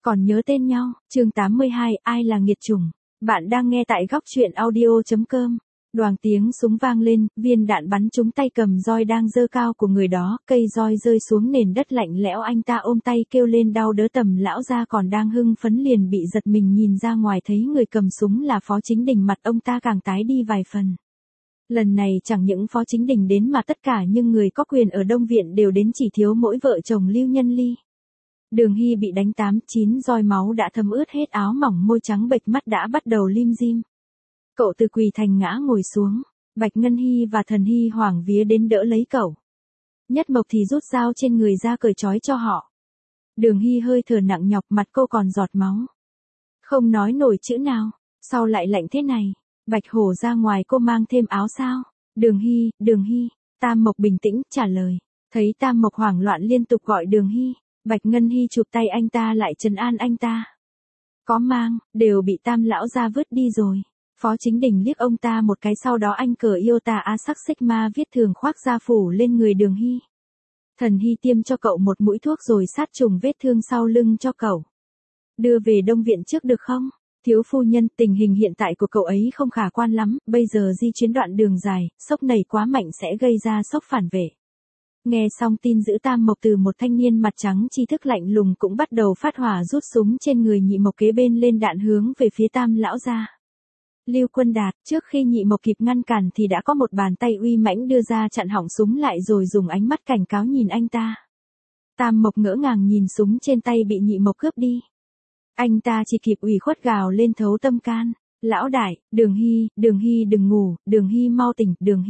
Còn nhớ tên nhau, chương 82, ai là nghiệt chủng? Bạn đang nghe tại góc truyện audio.com. Đoàng tiếng súng vang lên, viên đạn bắn trúng tay cầm roi đang giơ cao của người đó, cây roi rơi xuống nền đất lạnh lẽo, anh ta ôm tay kêu lên đau đớn. Tầm lão gia còn đang hưng phấn liền bị giật mình, nhìn ra ngoài thấy người cầm súng là Phó Chính Đình, mặt ông ta càng tái đi vài phần. Lần này chẳng những Phó Chính Đình đến mà tất cả những người có quyền ở Đông Viện đều đến, chỉ thiếu mỗi vợ chồng Lưu Nhân Ly. Đường Hy bị đánh 8-9 roi, máu đã thấm ướt hết áo mỏng, môi trắng bệch, mắt đã bắt đầu lim dim. Cậu từ quỳ thành ngã ngồi xuống, Bạch Ngân Hy và Thần Hy hoảng vía đến đỡ lấy cậu. Nhất Mộc thì rút dao trên người ra cởi trói cho họ. Đường Hy hơi thở nặng nhọc, mặt cô còn giọt máu. Không nói nổi chữ nào, sao lại lạnh thế này? Bạch Hổ ra ngoài, cô mang thêm áo sao? Đường Hy, Tam Mộc bình tĩnh trả lời. Thấy Tam Mộc hoảng loạn liên tục gọi Đường Hy, Bạch Ngân Hy chụp tay anh ta lại trấn an anh ta. Có mang, đều bị Tam lão gia vứt đi rồi. Phó Chính Đình liếc ông ta một cái, sau đó anh cởi yêu tà á sắc sigma viết thường khoác ra phủ lên người Đường Hy. Thần Hy tiêm cho cậu một mũi thuốc rồi sát trùng vết thương sau lưng cho cậu. Đưa về Đông Viện trước được không? Thiếu phu nhân, tình hình hiện tại của cậu ấy không khả quan lắm, bây giờ di chuyển đoạn đường dài, sốc này quá mạnh sẽ gây ra sốc phản vệ. Nghe xong tin dữ Tam Mộc từ một thanh niên mặt trắng tri thức lạnh lùng cũng bắt đầu phát hỏa, rút súng trên người Nhị Mộc kế bên lên đạn hướng về phía Tam lão gia. Lưu Quân Đạt, trước khi Nhị Mộc kịp ngăn cản thì đã có một bàn tay uy mãnh đưa ra chặn họng súng lại, rồi dùng ánh mắt cảnh cáo nhìn anh ta. Tam Mộc ngỡ ngàng nhìn súng trên tay bị Nhị Mộc cướp đi. Anh ta chỉ kịp ủy khuất gào lên thấu tâm can. Lão đại, Đường Hy đừng ngủ, Đường Hy mau tỉnh,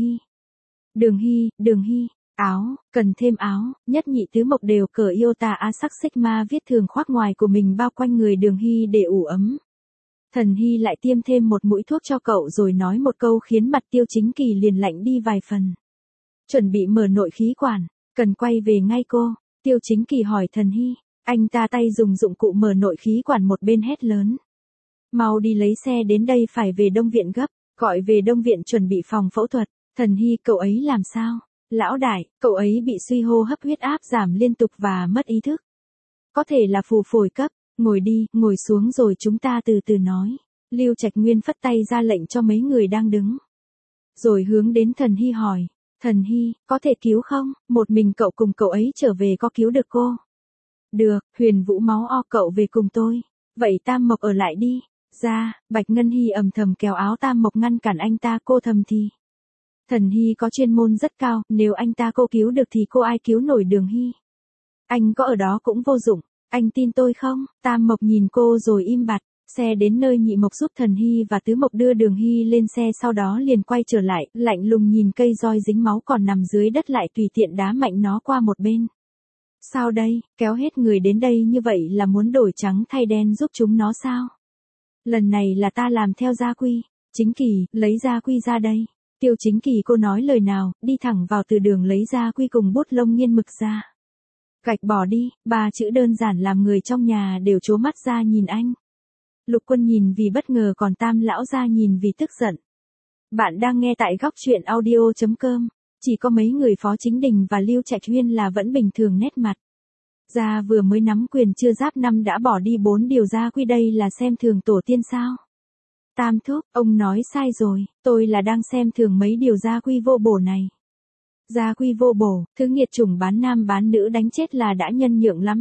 Đường Hy, áo, cần thêm áo. Nhất Nhị Tứ Mộc đều cởi yêu tà á sắc sigma viết thường khoác ngoài của mình bao quanh người Đường Hy để ủ ấm. Thần Hy lại tiêm thêm một mũi thuốc cho cậu rồi nói một câu khiến mặt Tiêu Chính Kỳ liền lạnh đi vài phần. Chuẩn bị mở nội khí quản, cần quay về ngay cô. Tiêu Chính Kỳ hỏi Thần Hy. Anh ta tay dùng dụng cụ mở nội khí quản một bên hét lớn. Mau đi lấy xe đến đây, phải về Đông Viện gấp, gọi về Đông Viện chuẩn bị phòng phẫu thuật. Thần Hy, cậu ấy làm sao? Lão đại, cậu ấy bị suy hô hấp, huyết áp giảm liên tục và mất ý thức. Có thể là phù phổi cấp, ngồi đi, ngồi xuống rồi chúng ta từ từ nói. Lưu Trạch Nguyên phất tay ra lệnh cho mấy người đang đứng. Rồi hướng đến Thần Hy hỏi. Thần Hy, có thể cứu không? Một mình cậu cùng cậu ấy trở về có cứu được cô? Được, Huyền Vũ máu o, cậu về cùng tôi. Vậy Tam Mộc ở lại đi. Ra, Bạch Ngân Hy ầm thầm kéo áo Tam Mộc ngăn cản anh ta, cô thầm thì. Thần Hy có chuyên môn rất cao, nếu anh ta cô cứu được thì cô ai cứu nổi Đường Hy. Anh có ở đó cũng vô dụng, anh tin tôi không? Tam Mộc nhìn cô rồi im bặt. Xe đến nơi, Nhị Mộc giúp Thần Hy và Tứ Mộc đưa Đường Hy lên xe, sau đó liền quay trở lại, lạnh lùng nhìn cây roi dính máu còn nằm dưới đất, lại tùy tiện đá mạnh nó qua một bên. Sao đây, kéo hết người đến đây như vậy là muốn đổi trắng thay đen giúp chúng nó sao? Lần này là ta làm theo gia quy. Chính Kỳ, lấy gia quy ra đây. Tiêu Chính Kỳ, cô nói lời nào, đi thẳng vào từ đường lấy gia quy cùng bút lông nghiên mực ra. Gạch bỏ đi, 3 chữ đơn giản làm người trong nhà đều trố mắt ra nhìn anh. Lục Quân nhìn vì bất ngờ, còn Tam lão gia nhìn vì tức giận. Bạn đang nghe tại góc truyện audio.com. Chỉ có mấy người Phó Chính Đình và Lưu Trạch Huyên là vẫn bình thường nét mặt. Gia vừa mới nắm quyền chưa giáp năm đã bỏ đi 4 điều gia quy, đây là xem thường tổ tiên sao? Tam thúc, ông nói sai rồi, tôi là đang xem thường mấy điều gia quy vô bổ này. Gia quy vô bổ, thứ nghiệt chủng bán nam bán nữ đánh chết là đã nhân nhượng lắm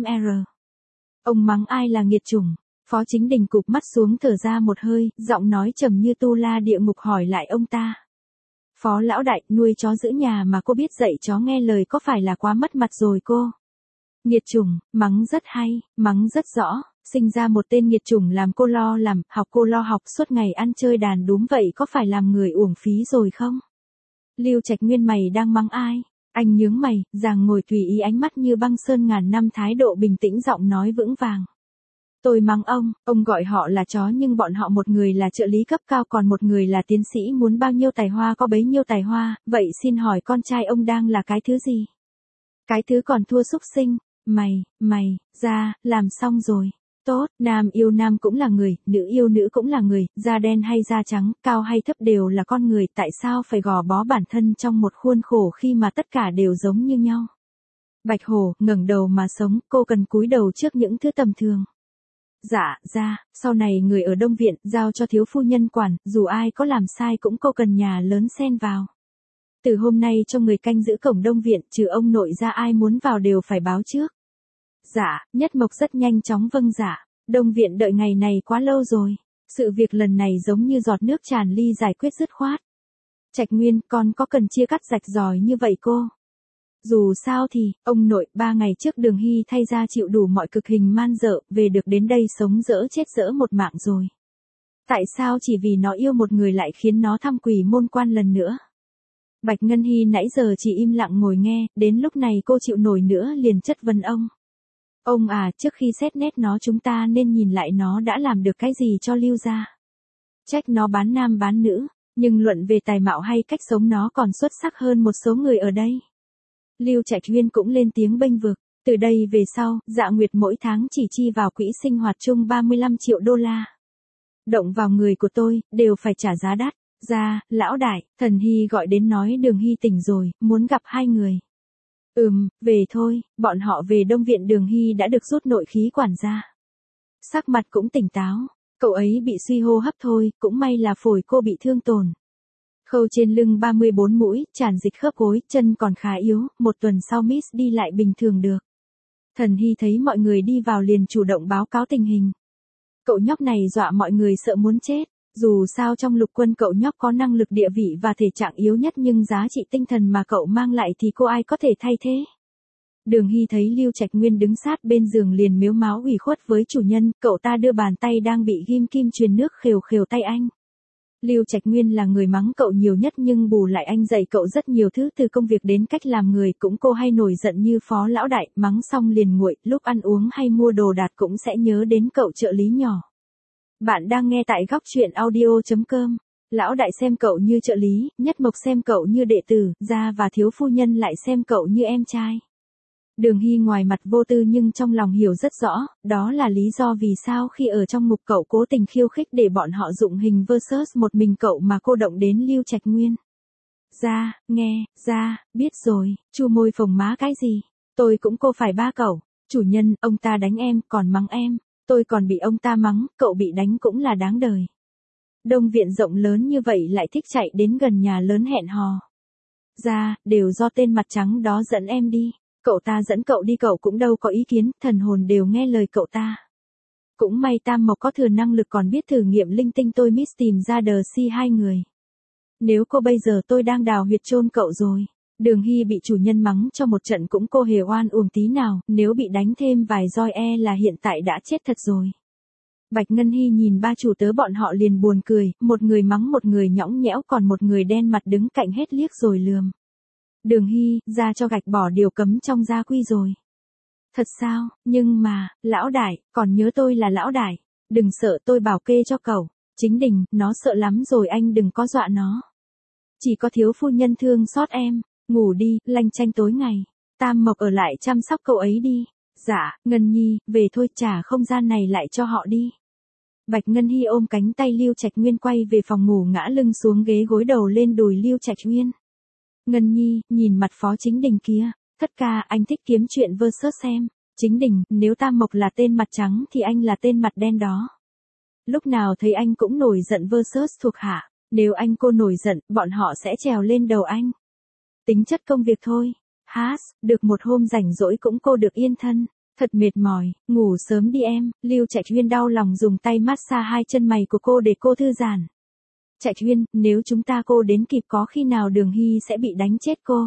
Ông mắng ai là nghiệt chủng? Phó Chính Đình cụp mắt xuống thở ra một hơi, giọng nói trầm như tu la địa ngục hỏi lại ông ta. Phó lão đại, nuôi chó giữ nhà mà cô biết dạy chó nghe lời có phải là quá mất mặt rồi cô? Nghiệt chủng, mắng rất hay, mắng rất rõ, sinh ra một tên nghiệt chủng làm cô lo làm, học cô lo học, suốt ngày ăn chơi đàn đúm, vậy có phải làm người uổng phí rồi không? Lưu Trạch Nguyên, mày đang mắng ai? Anh nhướng mày, giang ngồi tùy ý, ánh mắt như băng sơn ngàn năm, thái độ bình tĩnh, giọng nói vững vàng. Tôi mắng ông gọi họ là chó nhưng bọn họ một người là trợ lý cấp cao còn một người là tiến sĩ, muốn bao nhiêu tài hoa có bấy nhiêu tài hoa, vậy xin hỏi con trai ông đang là cái thứ gì? Cái thứ còn thua súc sinh, mày, ra, làm xong rồi. Tốt, nam yêu nam cũng là người, nữ yêu nữ cũng là người, da đen hay da trắng, cao hay thấp đều là con người, tại sao phải gò bó bản thân trong một khuôn khổ khi mà tất cả đều giống như nhau? Bạch Hổ, ngẩng đầu mà sống, cô cần cúi đầu trước những thứ tầm thường. Dạ, ra, sau này người ở Đông Viện, giao cho thiếu phu nhân quản, dù ai có làm sai cũng cô cần nhà lớn xen vào. Từ hôm nay cho người canh giữ cổng Đông Viện, trừ ông nội ra ai muốn vào đều phải báo trước. Dạ, Nhất Mộc rất nhanh chóng vâng dạ. Đông Viện đợi ngày này quá lâu rồi. Sự việc lần này giống như giọt nước tràn ly giải quyết dứt khoát. Trạch Nguyên, con có cần chia cắt rạch ròi như vậy cô? Dù sao thì, ông nội 3 ngày trước Đường Hy thay ra chịu đủ mọi cực hình man dợ, về được đến đây sống dỡ chết dỡ một mạng rồi. Tại sao chỉ vì nó yêu một người lại khiến nó thăm Quỷ Môn Quan lần nữa? Bạch Ngân Hy nãy giờ chỉ im lặng ngồi nghe, đến lúc này cô chịu nổi nữa liền chất vấn ông. Ông à, trước khi xét nét nó chúng ta nên nhìn lại nó đã làm được cái gì cho Lưu gia. Trách nó bán nam bán nữ, nhưng luận về tài mạo hay cách sống nó còn xuất sắc hơn một số người ở đây. Lưu Trạch Uyên cũng lên tiếng bênh vực, từ đây về sau, Dạ Nguyệt mỗi tháng chỉ chi vào quỹ sinh hoạt chung 35 triệu đô la. Động vào người của tôi, đều phải trả giá đắt. Ra, lão đại, Thần Hy gọi đến nói Đường Hy tỉnh rồi, muốn gặp hai người. Về thôi, bọn họ về Đông Viện. Đường Hy đã được rút nội khí quản ra. Sắc mặt cũng tỉnh táo, cậu ấy bị suy hô hấp thôi, cũng may là phổi cô bị thương tổn. Khâu trên lưng 34 mũi, tràn dịch khớp gối, chân còn khá yếu, một tuần sau Miss đi lại bình thường được. Thần Hy thấy mọi người đi vào liền chủ động báo cáo tình hình. Cậu nhóc này dọa mọi người sợ muốn chết. Dù sao trong lục quân cậu nhóc có năng lực địa vị và thể trạng yếu nhất nhưng giá trị tinh thần mà cậu mang lại thì cô ai có thể thay thế. Đường Hy thấy Lưu Trạch Nguyên đứng sát bên giường liền mếu máo ủy khuất với chủ nhân, cậu ta đưa bàn tay đang bị ghim kim truyền nước khều khều tay anh. Lưu Trạch Nguyên là người mắng cậu nhiều nhất nhưng bù lại anh dạy cậu rất nhiều thứ từ công việc đến cách làm người, cũng cô hay nổi giận như phó lão đại, mắng xong liền nguội, lúc ăn uống hay mua đồ đạc cũng sẽ nhớ đến cậu trợ lý nhỏ. Bạn đang nghe tại góc truyện audio.com. Lão đại xem cậu như trợ lý, Nhất Mộc xem cậu như đệ tử, Gia và thiếu phu nhân lại xem cậu như em trai. Đường Hy ngoài mặt vô tư nhưng trong lòng hiểu rất rõ, đó là lý do vì sao khi ở trong ngục cậu cố tình khiêu khích để bọn họ dụng hình versus một mình cậu mà cô động đến Lưu Trạch Nguyên. Gia, nghe, Gia, biết rồi, chu môi phồng má cái gì, tôi cũng cô phải ba cậu, chủ nhân, ông ta đánh em, còn mắng em. Tôi còn bị ông ta mắng, cậu bị đánh cũng là đáng đời. Đông Viện rộng lớn như vậy lại thích chạy đến gần nhà lớn hẹn hò. Ra, đều do tên mặt trắng đó dẫn em đi. Cậu ta dẫn cậu đi cậu cũng đâu có ý kiến, thần hồn đều nghe lời cậu ta. Cũng may Tam Mộc có thừa năng lực còn biết thử nghiệm linh tinh, tôi miss tìm ra đờ si hai người. Nếu cô bây giờ tôi đang đào huyệt chôn cậu rồi. Đường Hy bị chủ nhân mắng cho một trận cũng cô hề oan uổng tí nào, nếu bị đánh thêm vài roi là hiện tại đã chết thật rồi. Bạch Ngân Hy nhìn ba chủ tớ bọn họ liền buồn cười, một người mắng một người nhõng nhẽo còn một người đen mặt đứng cạnh hết liếc rồi lườm. Đường Hy, ra cho gạch bỏ điều cấm trong gia quy rồi. Thật sao, nhưng mà, lão đại, còn nhớ tôi là lão đại, đừng sợ tôi bảo kê cho cậu. Chính Đình, nó sợ lắm rồi anh đừng có dọa nó. Chỉ có thiếu phu nhân thương xót em. Ngủ đi, lanh chanh tối ngày. Tam Mộc ở lại chăm sóc cậu ấy đi. Dạ, Ngân Nhi, về thôi, trả không gian này lại cho họ đi. Bạch Ngân Hy ôm cánh tay Lưu Trạch Nguyên quay về phòng ngủ, ngã lưng xuống ghế gối đầu lên đùi Lưu Trạch Nguyên. Ngân Nhi, nhìn mặt Phó Chính Đình kia. Thất ca, anh thích kiếm chuyện versus xem. Chính Đình, nếu Tam Mộc là tên mặt trắng thì anh là tên mặt đen đó. Lúc nào thấy anh cũng nổi giận versus thuộc hạ. Nếu anh cô nổi giận, bọn họ sẽ trèo lên đầu anh. Tính chất công việc thôi. Được một hôm rảnh rỗi cũng cô được yên thân. Thật mệt mỏi, ngủ sớm đi em. Lưu Trạch Uyên đau lòng dùng tay massage hai chân mày của cô để cô thư giãn. Trạch Uyên, nếu chúng ta cô đến kịp có khi nào Đường Hy sẽ bị đánh chết cô?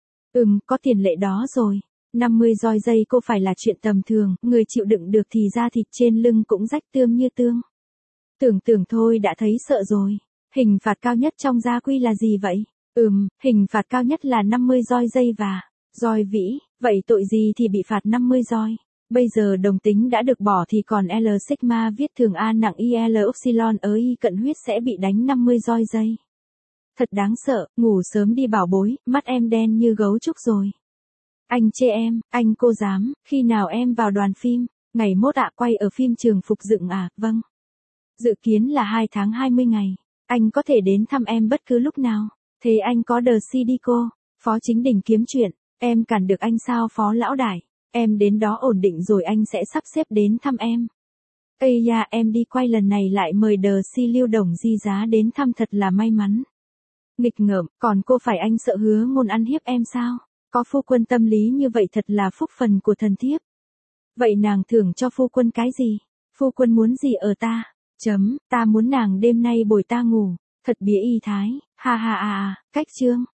Có tiền lệ đó rồi. 50 roi dây cô phải là chuyện tầm thường, người chịu đựng được thì da thịt trên lưng cũng rách tươm như tương. Tưởng thôi đã thấy sợ rồi. Hình phạt cao nhất trong gia quy là gì vậy? Hình phạt cao nhất là 50 roi dây và roi vĩ, vậy tội gì thì bị phạt 50 roi. Bây giờ đồng tính đã được bỏ thì còn L sigma viết thường A nặng IL upsilon ở Y cận huyết sẽ bị đánh 50 roi dây. Thật đáng sợ, ngủ sớm đi bảo bối, mắt em đen như gấu trúc rồi. Anh chê em, anh cô dám, khi nào em vào đoàn phim? Ngày mốt ạ, quay ở phim trường phục dựng à, vâng. Dự kiến là 2 tháng 20 ngày, anh có thể đến thăm em bất cứ lúc nào. Thế anh có đờ si đi cô, Phó Chính Đình kiếm chuyện, em cản được anh sao Phó lão đại, em đến đó ổn định rồi anh sẽ sắp xếp đến thăm em. Ây da, em đi quay lần này lại mời đờ si Lưu Đồng Di giá đến thăm thật là may mắn. Nghịch ngợm, còn cô phải anh sợ Hứa Ngôn ăn hiếp em sao? Có phu quân tâm lý như vậy thật là phúc phần của thần thiếp. Vậy nàng thưởng cho phu quân cái gì? Phu quân muốn gì ở ta? Ta muốn nàng đêm nay bồi ta ngủ. Thật bía y thái, ha ha, cách chương.